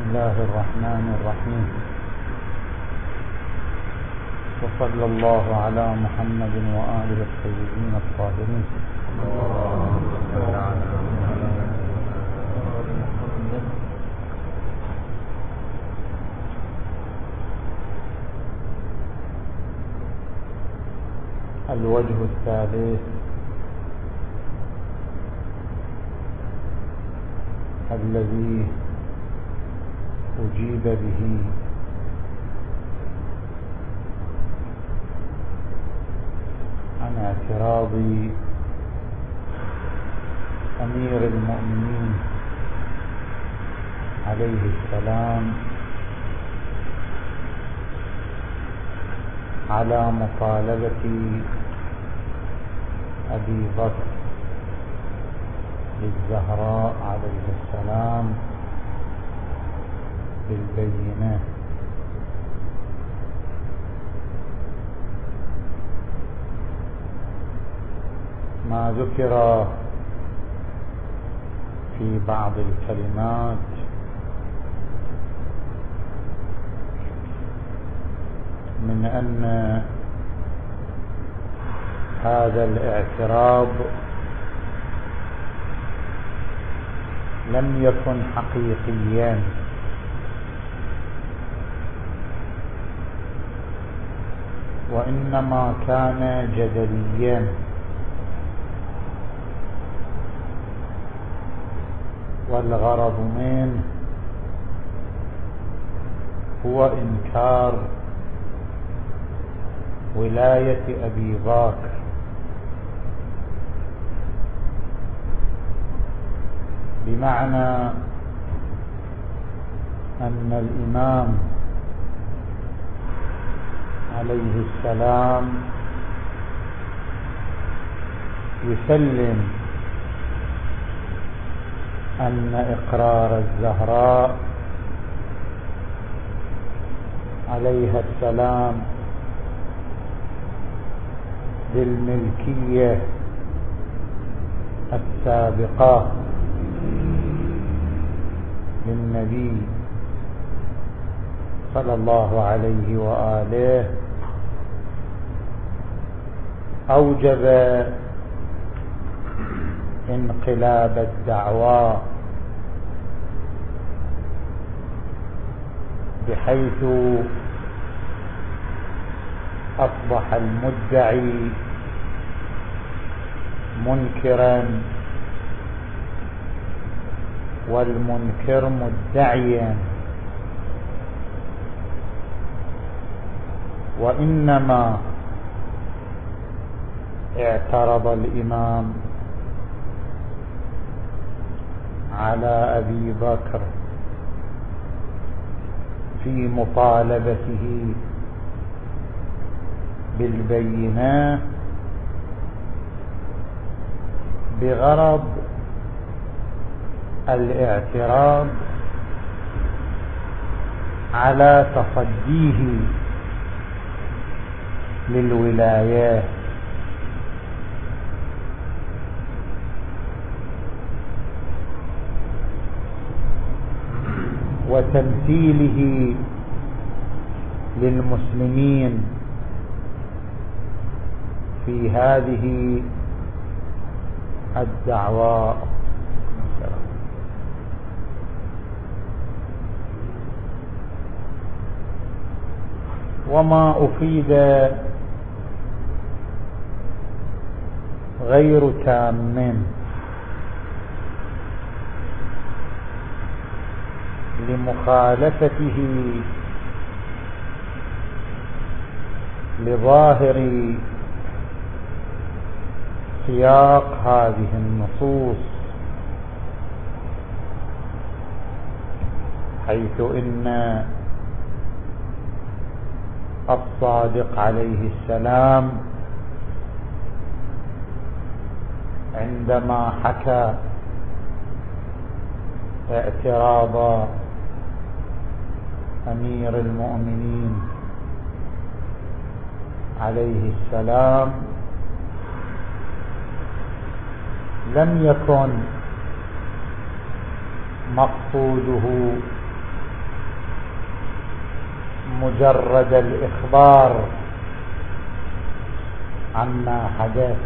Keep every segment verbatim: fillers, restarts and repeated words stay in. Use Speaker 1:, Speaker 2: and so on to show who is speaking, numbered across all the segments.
Speaker 1: الله الرحمن الرحيم. وصلى الله على محمد وآله الطيبين الطاهرين. الوجه الثالث الذي أجيب به عن اعتراض أمير المؤمنين عليه السلام على مطالبة أبي بكر للزهراء عليه السلام بالبينة. ما ذكر في بعض الكلمات من أن هذا الاعتراض لم يكن حقيقيا، وإنما كان جدليا، والغرض منه هو إنكار ولاية أبي بكر بمعنى أن الإمام عليه السلام يسلم أن إقرار الزهراء عليها السلام بالملكية السابقة للنبي صلى الله عليه وآله أوجب انقلاب الدعوى، بحيث أصبح المدعي منكرا والمنكر مدعيا، وإنما اعترض الإمام على أبي بكر في مطالبته بالبينة بغرض الاعتراض على تصديه للولايات، وتمثيله للمسلمين في هذه الدعوى. وما أفيد غير تام لمخالفته لظاهر سياق هذه النصوص، حيث إن الصادق عليه السلام عندما حكى اعتراض أمير المؤمنين عليه السلام لم يكن مقصوده مجرد الإخبار عما حدث،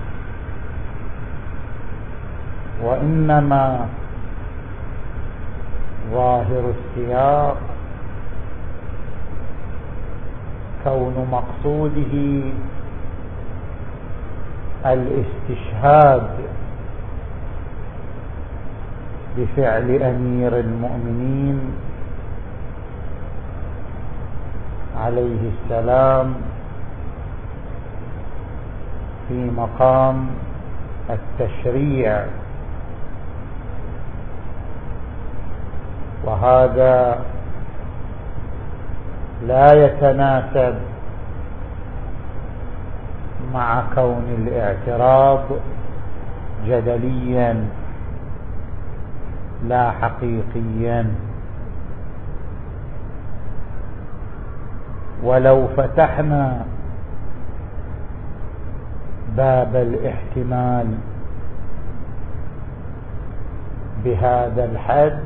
Speaker 1: وإنما ظاهر السياق كون مقصوده الاستشهاد بفعل أمير المؤمنين عليه السلام في مقام التشريع، وهذا لا يتناسب مع كون الاعتراض جدليا لا حقيقيا. ولو فتحنا باب الاحتمال بهذا الحد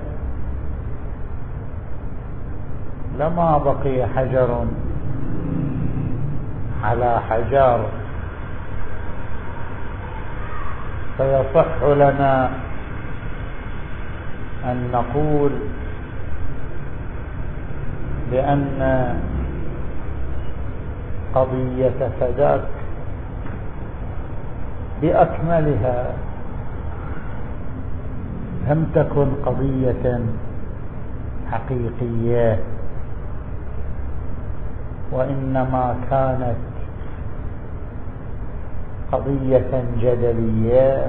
Speaker 1: لما بقي حجر على حجر، فيصح لنا أن نقول بأن قضية فداك بأكملها لم تكن قضية حقيقية، وإنما كانت قضية جدلية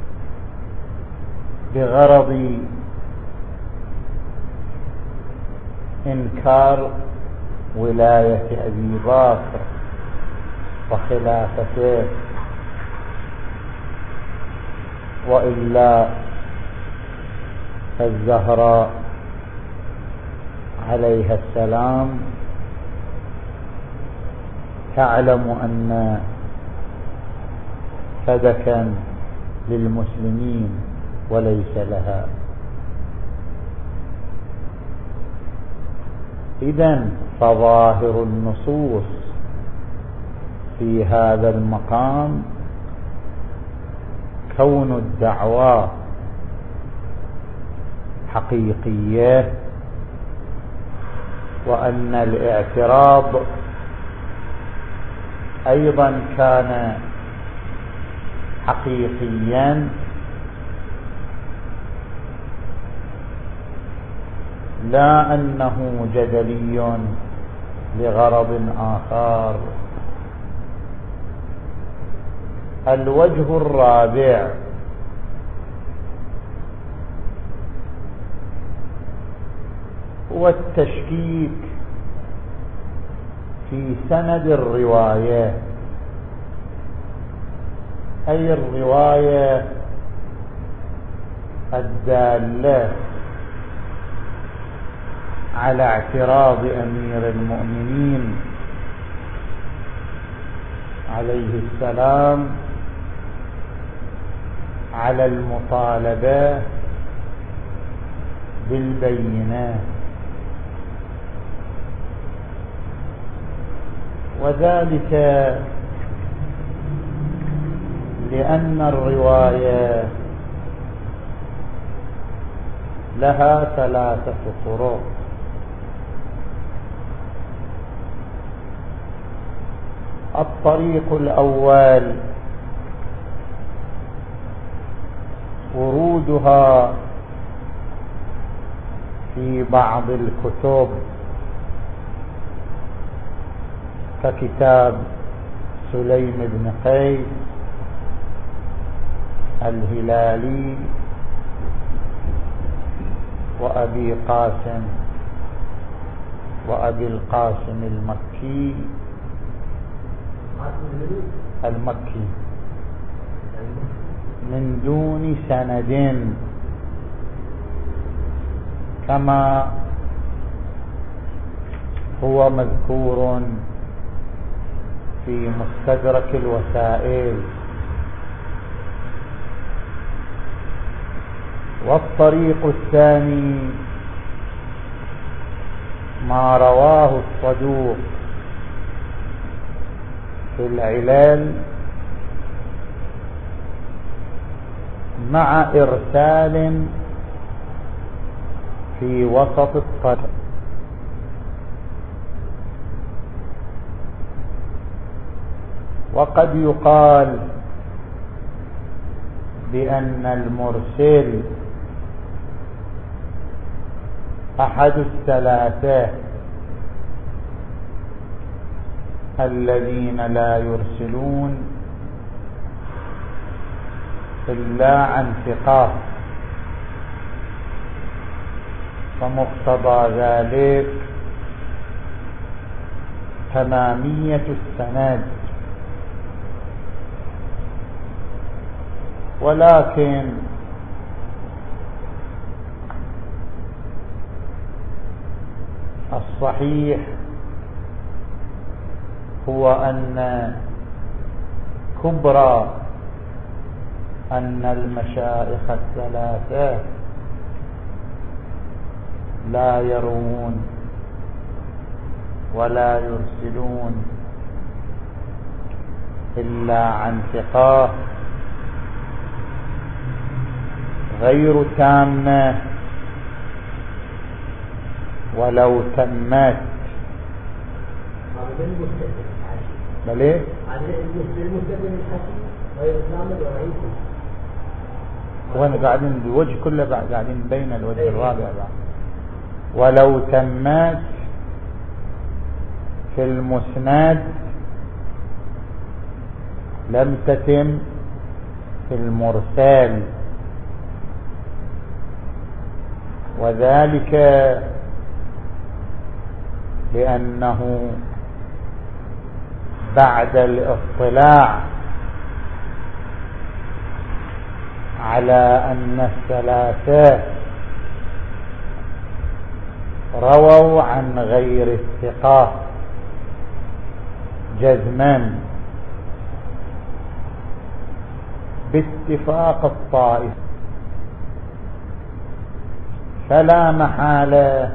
Speaker 1: بغرض إنكار ولاية أبي بكر وخلافته، وإلا الزهراء عليها السلام تعلم أن فدكا للمسلمين وليس لها. إذن فظاهر النصوص في هذا المقام كون الدعوى حقيقية، وأن الاعتراض أيضا كان حقيقيا، لا أنه جدلي لغرض آخر. الوجه الرابع هو التشكيك في سند الرواية، أي الرواية الدالة على اعتراض أمير المؤمنين عليه السلام على المطالبة بالبينات، وذلك لأن الرواية لها ثلاثة طرق. الطريق الأول ورودها في بعض الكتب ككتاب سليم بن قيس الهلالي وأبي قاسم وأبي القاسم المكي المكي من دون سند، كما هو مذكور في مستدرك الوسائل. والطريق الثاني ما رواه الصدوق في العلل مع إرسال في وسط الطريق، وقد يقال بأن المرسل أحد الثلاثة الذين لا يرسلون إلا عن ثقة، فمقتضى ذلك تمامية السند. ولكن الصحيح هو أن كبرى أن المشايخ الثلاثة لا يروون ولا يرسلون إلا عن ثقة غير تامة ولو تمت. بل ايه وانا قاعدين الوجه كله قاعدين بين الوجه الرابع بعد. ولو تمت في المسند لم تتم في المرسال، وذلك لأنه بعد الاطلاع على أن الثلاثة رووا عن غير الثقة جزما باتفاق الطائفة، فلا محالة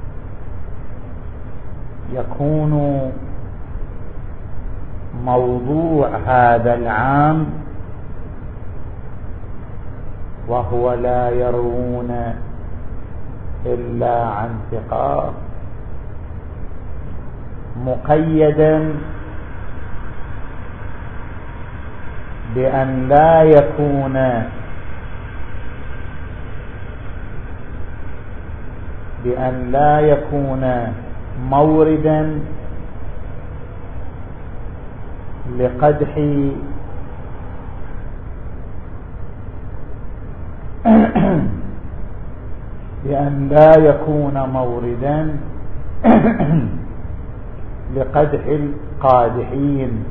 Speaker 1: يكون موضوع هذا العام وهو لا يروون إلا عن ثقة مقيدا بأن لا يكون بأن لا يكون موردا لقدح بأن لا يكون موردا لقدح القادحين.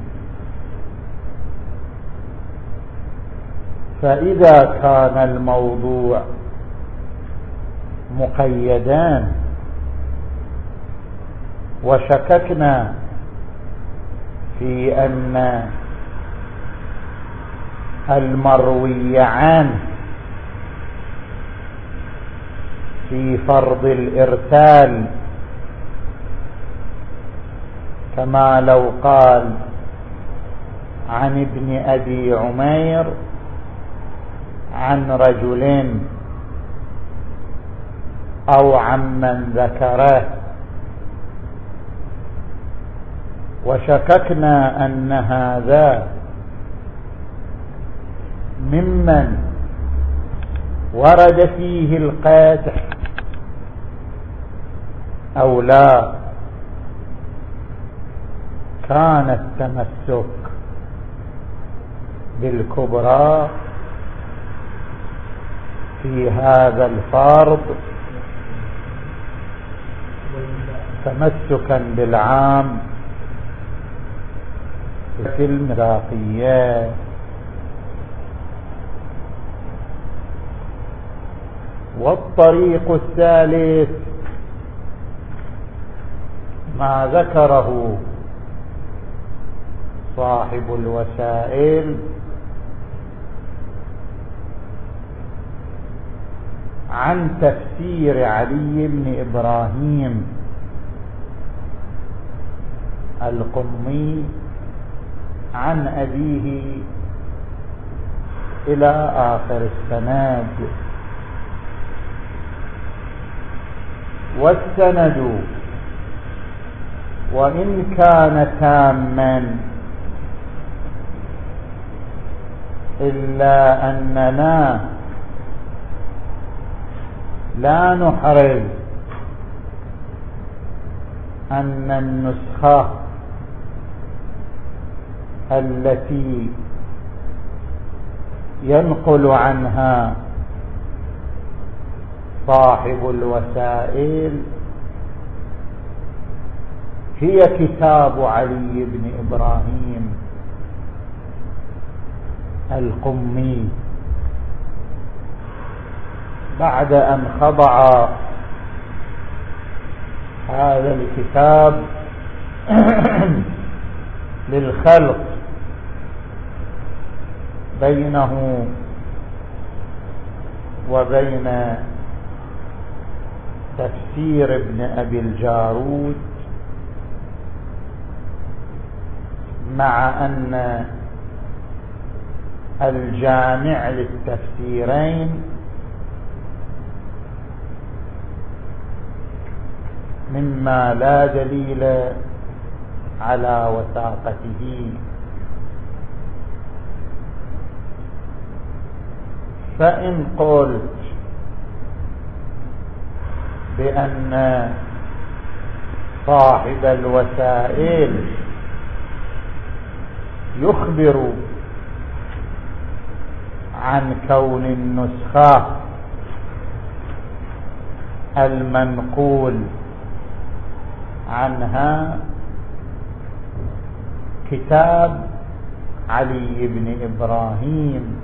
Speaker 1: فإذا كان الموضوع مقيدان وشككنا في أن المروي عنه في فرض الإرسال، كما لو قال عن ابن أبي عمير عن رجل أو عمن ذكره، وشككنا أن هذا ممن ورد فيه القدح أو لا، كان التمسك بالكبرى في هذا الفرض تمسكا بالعام في المراقيات. والطريق الثالث ما ذكره صاحب الوسائل عن تفسير علي بن إبراهيم القمي عن أبيه إلى آخر السند. والسند وإن كان تاما إلا أننا لا نحرز أن النسخة التي ينقل عنها صاحب الوسائل هي كتاب علي بن إبراهيم القمي، بعد أن خضع هذا الكتاب للخلط بينه وبين تفسير ابن أبي الجارود، مع أن الجامع للتفسيرين مما لا دليل على وثاقته. فإن قلت بأن صاحب الوسائل يخبر عن كون النسخة المنقول عنها كتاب علي بن إبراهيم،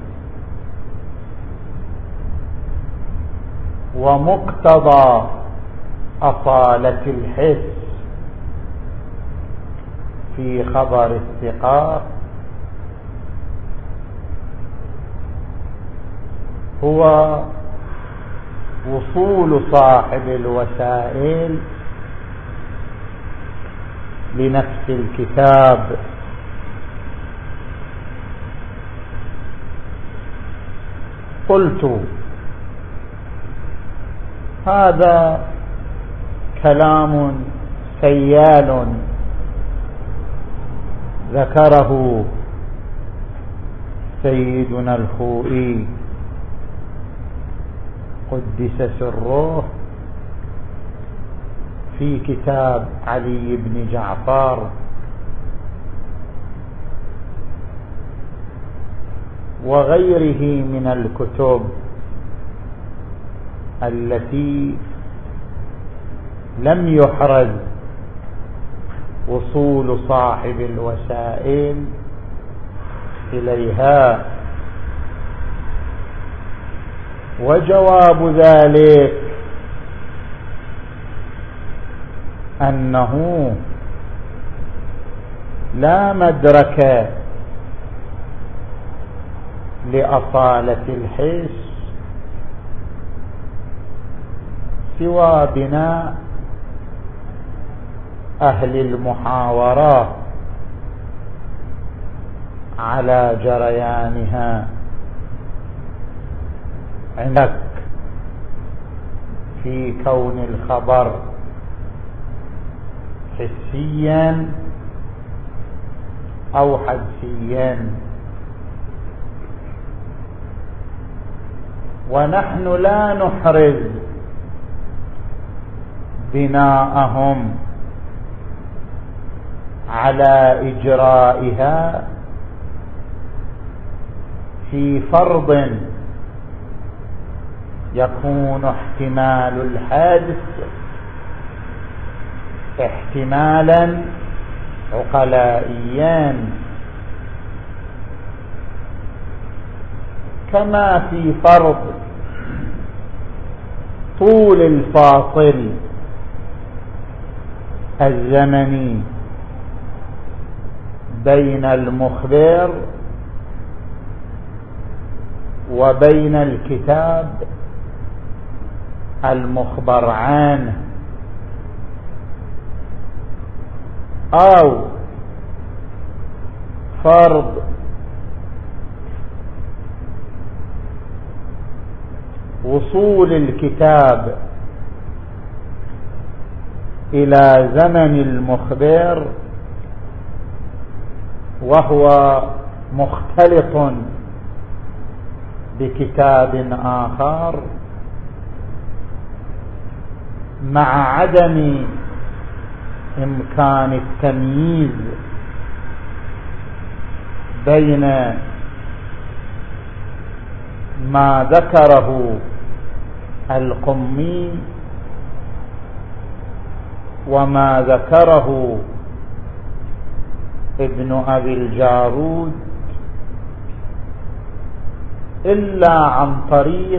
Speaker 1: ومقتضى أصالة الحس في خبر الثقة هو وصول صاحب الوسائل لنفس الكتاب. قلت هذا كلام سيال ذكره سيدنا الخوئي قدس سره في كتاب علي بن جعفر، وغيره من الكتب التي لم يحرز وصول صاحب الوسائل إليها. وجواب ذلك أنه لا مدرك لأصالة الحس سوى بناء أهل المحاورة على جريانها عندك في كون الخبر حسيا أو حدسيا، ونحن لا نحرز بناءهم على إجرائها في فرض يكون احتمال الحادث احتمالا عقلائيا، كما في فرض طول الفاصل الزمني بين المخبر وبين الكتاب المخبر عنه، أو فرض وصول الكتاب إلى زمن المخبر وهو مختلط بكتاب آخر مع عدم إمكان التمييز بين ما ذكره القمي وما ذكره ابن أبي الجارود إلا عن طريق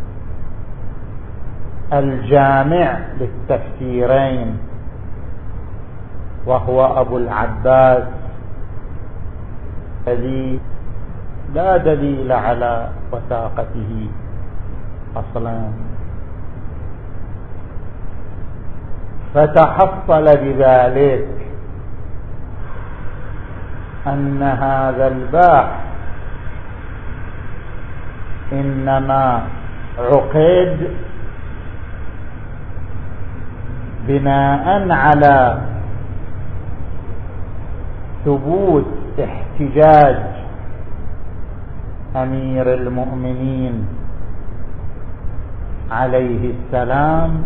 Speaker 1: الجامع للتفسيرين وهو أبو العباس الذي لا دليل على وثاقته أصلا. فتحصل بذلك أن هذا الباحث إنما عقد بناء على ثبوت احتجاج أمير المؤمنين عليه السلام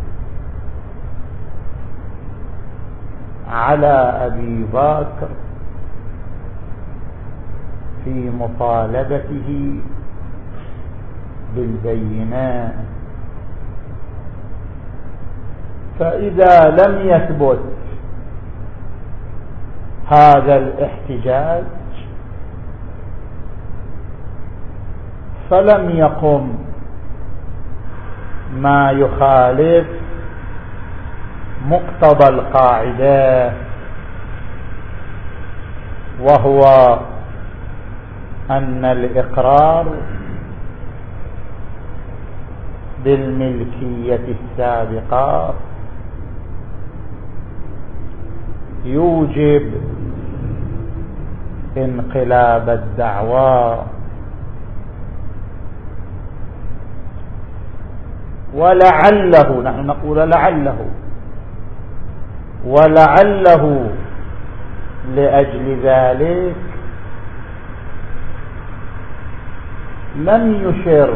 Speaker 1: على أبي بكر في مطالبته بالبينات. فإذا لم يثبت هذا الاحتجاج فلم يقم ما يخالف مقتضى القاعدة، وهو أن الإقرار بالملكية السابقة يوجب انقلاب الدعوى. ولعله، نحن نقول لعله، ولعله لأجل ذلك لم يشر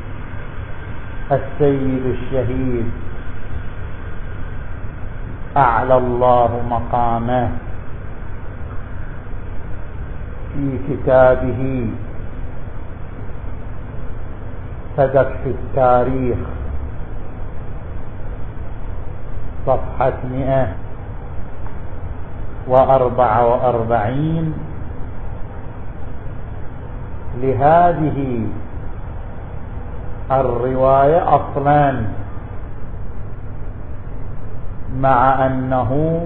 Speaker 1: السيد الشهيد أعلى الله مقامه في كتابه صدق في التاريخ صفحة مئة وأربعة وأربعين لهذه الرواية أصلا، مع أنه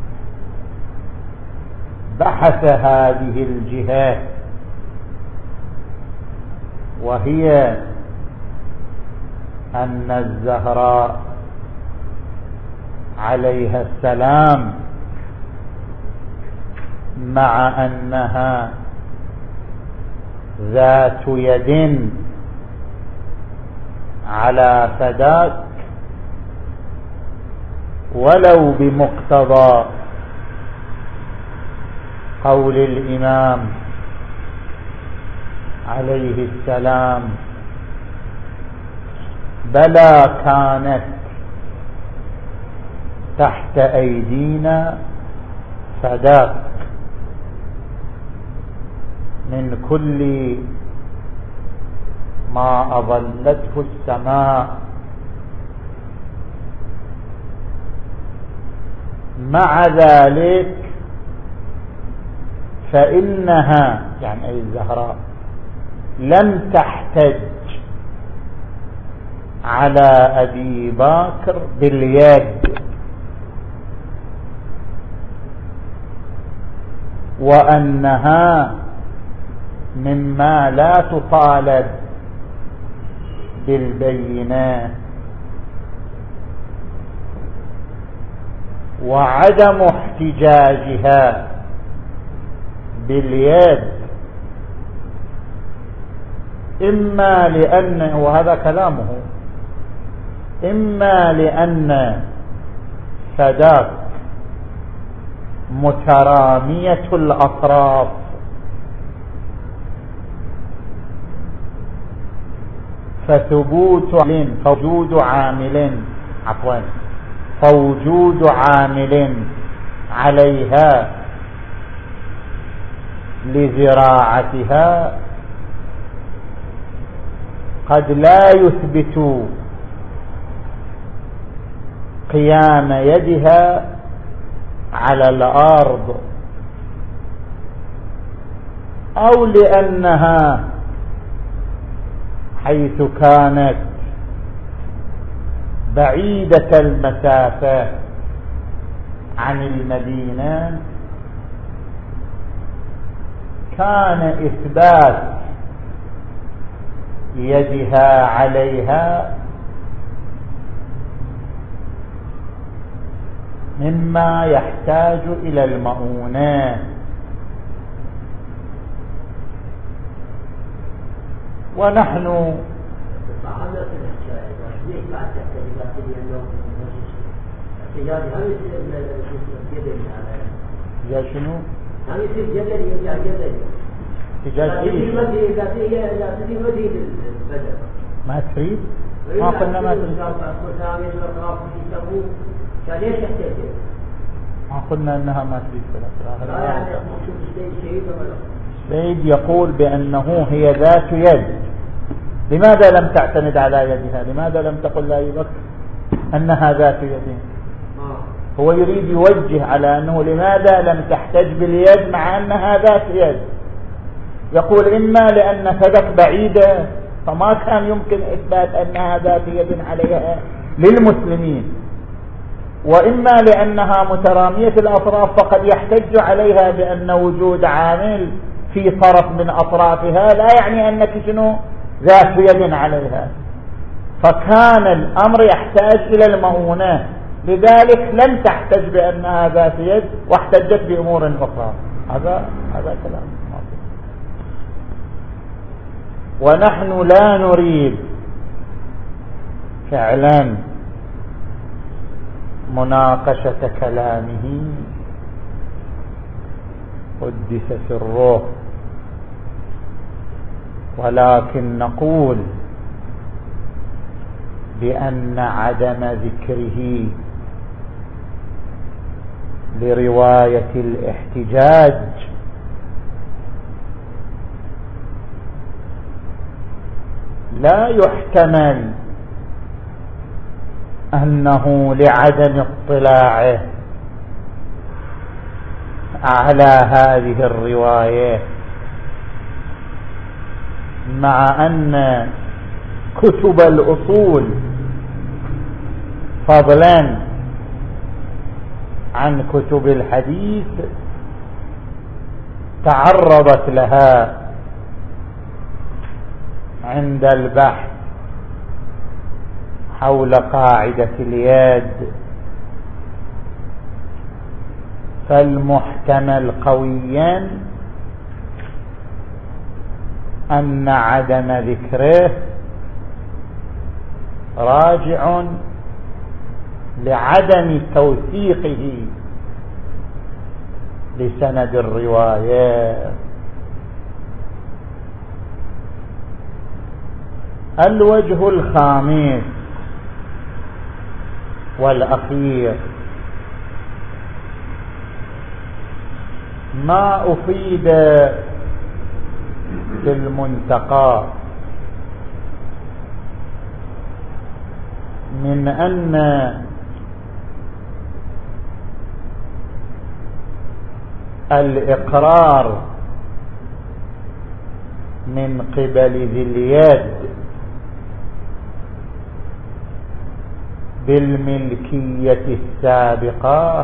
Speaker 1: بحث هذه الجهة وهي أن الزهراء عليها السلام مع أنها ذات يد على فداك ولو بمقتضى قول الإمام عليه السلام بلى كانت تحت أيدينا فداك من كل ما أظلته السماء. مع ذلك فإنها يعني أي الزهراء لم تحتج على أبي بكر باليد، وأنها مما لا تطالب بالبينات. وعدم احتجاجها باليد إما لأن، وهذا كلامه، إما لأن سداك مترامية الأطراف فثبوت فوجود عامل عفوا فوجود عامل عليها لزراعتها قد لا يثبت قيام يدها على الأرض، أو لأنها حيث كانت بعيدة المسافة عن المدينة كان إثبات يدها عليها مما يحتاج إلى المؤونة. ونحن يا شنو؟
Speaker 2: يعني يصير جدل يرجع جدل.
Speaker 1: احتجاج ايه؟ ما تريد؟ ما قلنا ما تريد. ما قلنا انها ما تريد ثلاثة.
Speaker 2: لا يعني شوف الشيء
Speaker 1: السيد يقول بأنه هي ذات يد. لماذا لم تعتمد على يدها؟ لماذا لم تقل لا يبك أنها ذات يدين؟ هو يريد يوجه على أنه لماذا لم تحتج باليد مع أنها ذات يد. يقول إما لأن فدك بعيدة فما كان يمكن إثبات أنها ذات يد عليها للمسلمين، وإما لأنها مترامية الأطراف فقد يحتج عليها بأن وجود عامل في طرف من أطرافها لا يعني أنك شنو ذات يد عليها، فكان الأمر يحتاج إلى المؤونة، لذلك لم تحتج بأنها ذات يد واحتجت بأمور أخرى. هذا هذا كلام. ونحن لا نريد فعلا مناقشة كلامه قدس سره، ولكن نقول بأن عدم ذكره لرواية الاحتجاج لا يحتمل أنه لعدم اطلاعه على هذه الرواية، مع أن كتب الأصول فضلا عن كتب الحديث تعرضت لها عند البحث حول قاعدة اليد، فالمحتمل قويا أن عدم ذكره راجع لعدم توثيقه لسند الرواية. الوجه الخامس والأخير ما أفيد في المنتقى من أن الإقرار من قبل ذي اليد بالملكية السابقة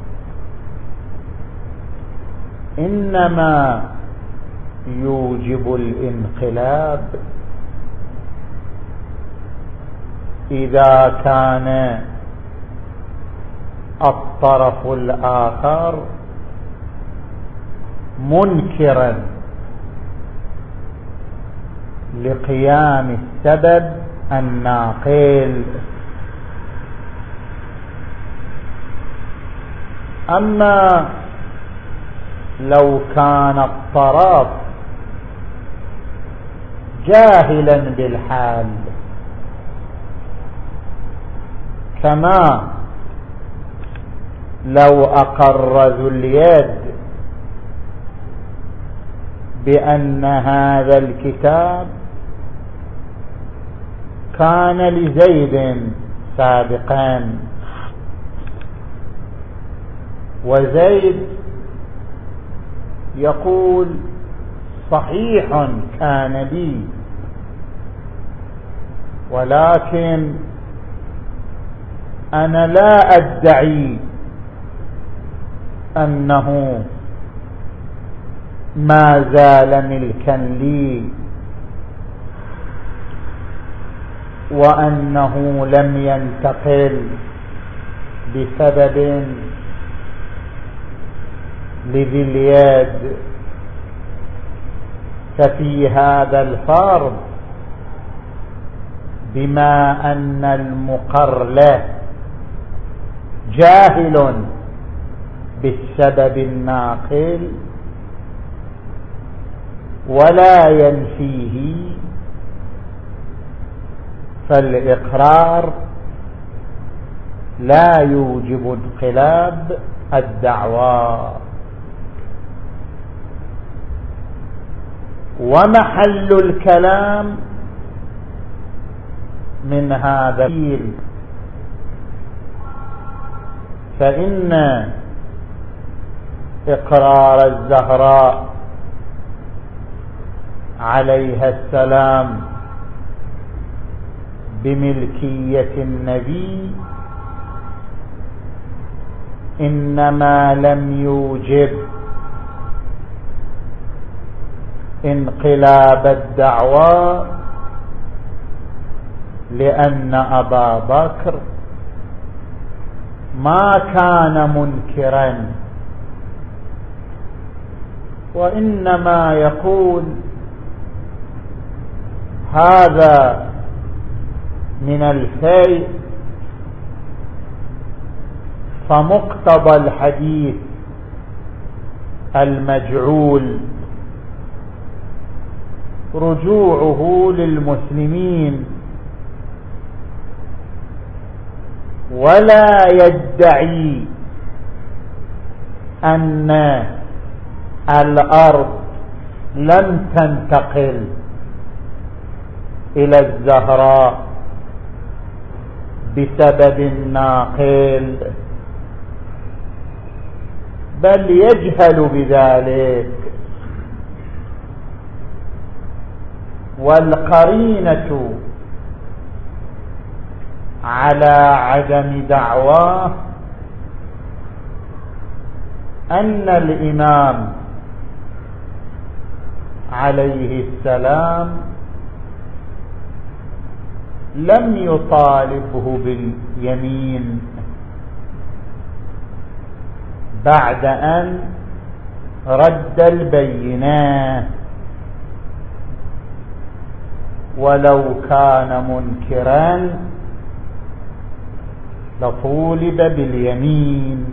Speaker 1: إنما يوجب الانقلاب إذا كان الطرف الآخر منكرا لقيام السبب الناقل. أما لو كان الطرف جاهلا بالحال كما لو أقر ذو اليد بأن هذا الكتاب كان لزيد سابقا وزيد يقول صحيح كان لي ولكن أنا لا أدعي أنه ما زال ملكا لي وأنه لم ينتقل بسبب لذي اليد. ففي هذا الفرض بما أن المقر له جاهل بالسبب الناقل ولا ينفيه، فالإقرار لا يوجب انقلاب الدعوى. ومحل الكلام من هذا الدليل فإن إقرار الزهراء عليها السلام بملكية النبي إنما لم يوجب انقلاب الدعوى لأن أبا بكر ما كان منكرا، وإنما يقول هذا من الفيء، فمقتضى الحديث المجعول رجوعه للمسلمين، ولا يدعي أن الأرض لم تنتقل إلى الزهراء بسبب ناقل، بل يجهل بذلك. والقرينة على عدم دعواه أن الإمام عليه السلام لم يطالبه باليمين بعد أن رد البينات، ولو كان منكرا لطولب باليمين.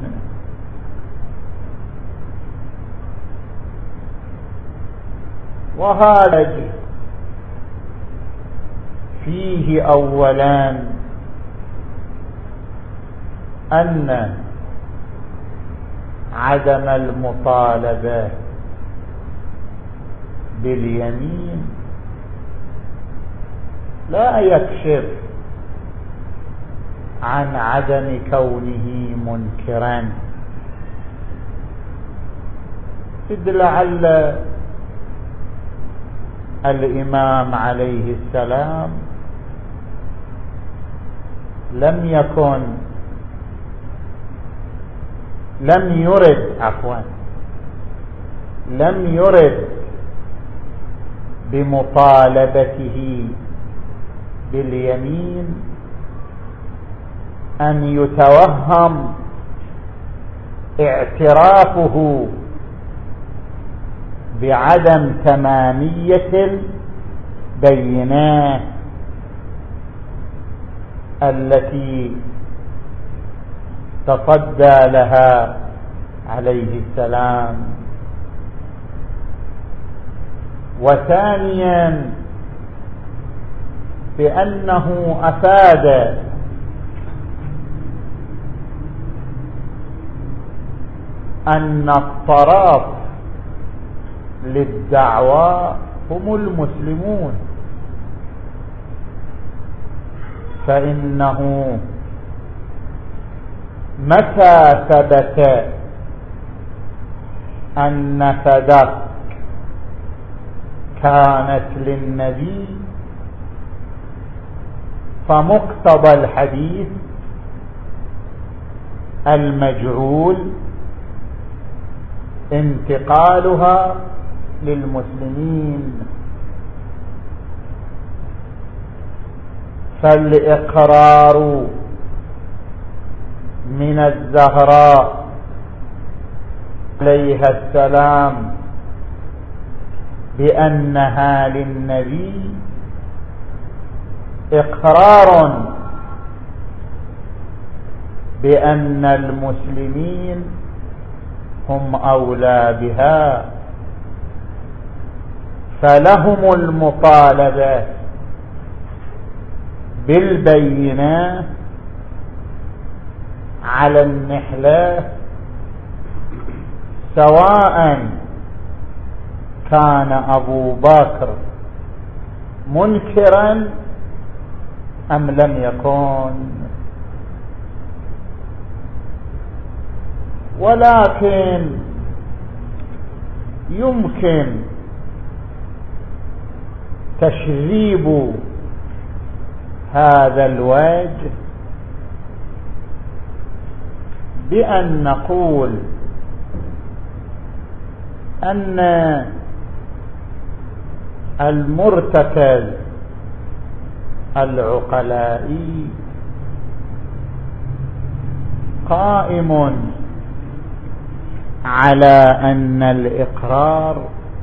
Speaker 1: وهذا فيه أولا أن عدم المطالبة باليمين لا يكشف عن عدم كونه منكرا، إذ لعل الإمام عليه السلام لم يكن لم يرد عفوا لم يرد بمطالبته باليمين أن يتوهم اعترافه بعدم تمامية البينات التي تصدى لها عليه السلام. وثانيا بأنه أفاد أن الطرف للدعوة هم المسلمون، فإنه متى ثبت أن فدك كانت للنبي فمقتضى الحديث المجعول انتقالها للمسلمين. فالإقرار من الزهراء عليها السلام بأنها للنبي إقرار بأن المسلمين هم أولى بها، فلهم المطالبة بالبينات على النحلة، سواء كان أبو بكر منكرا أم لم يكن. ولكن يمكن تشريب هذا الوجه بأن نقول أن المرتكز العقلائي قائم على أن الإقرار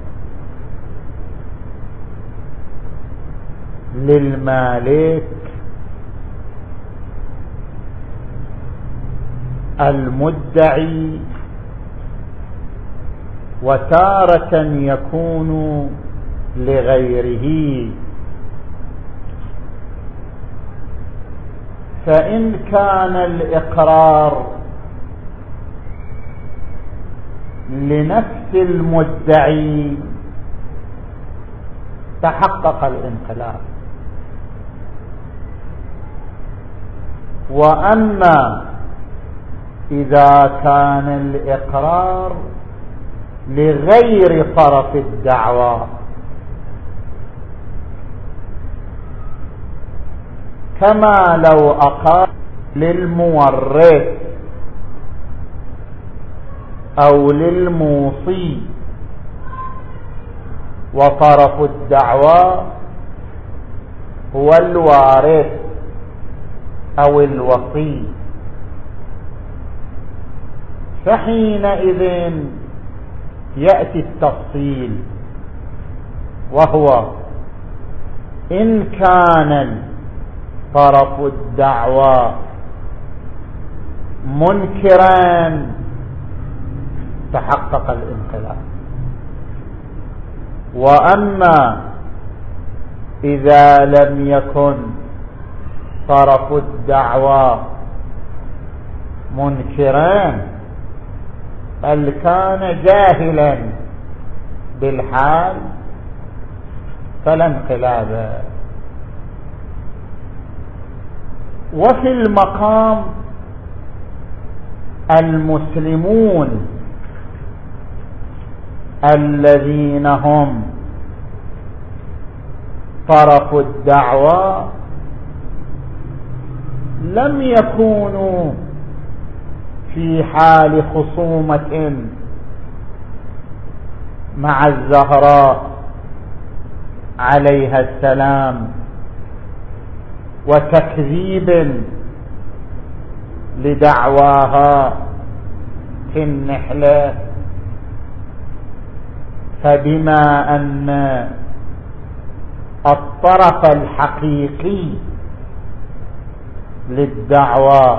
Speaker 1: للمالك المدعي، وتارة يكون لغيره. فإن كان الإقرار لنفس المدعي تحقق الانقلاب. وأما إذا كان الإقرار لغير طرف الدعوة، كما لو أقر للمورث أو للموصي وطرف الدعوة هو الوارث أو الوصي، فحينئذ يأتي التفصيل، وهو إن كان طرف الدعوة منكرا تحقق الانقلاب. وأما إذا لم يكن طرف الدعوة منكرا بل كان جاهلا بالحال فلا انقلاب. وفي المقام المسلمون الذين هم طرف الدعوة لم يكونوا في حال خصومة مع الزهراء عليها السلام وتكذيب لدعواها في النحلة، فبما أن الطرف الحقيقي للدعوة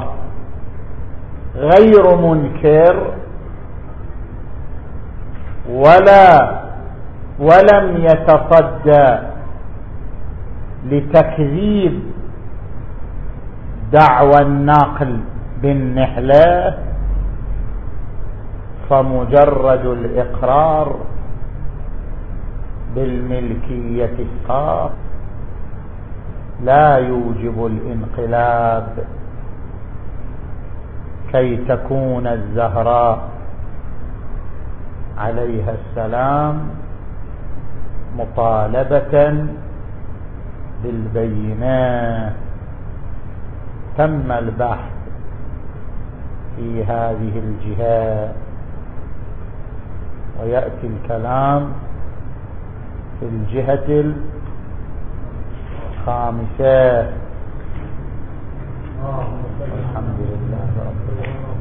Speaker 1: غير منكر ولا ولم يتصدى لتكذيب دعوى الناقل بالنحلة، فمجرد الإقرار بالملكية الخاصة لا يوجب الانقلاب كي تكون الزهراء عليها السلام مطالبة بالبينات. تم البحث في هذه الجهات، ويأتي الكلام في الجهة الخامسة. الحمد لله رب العالمين.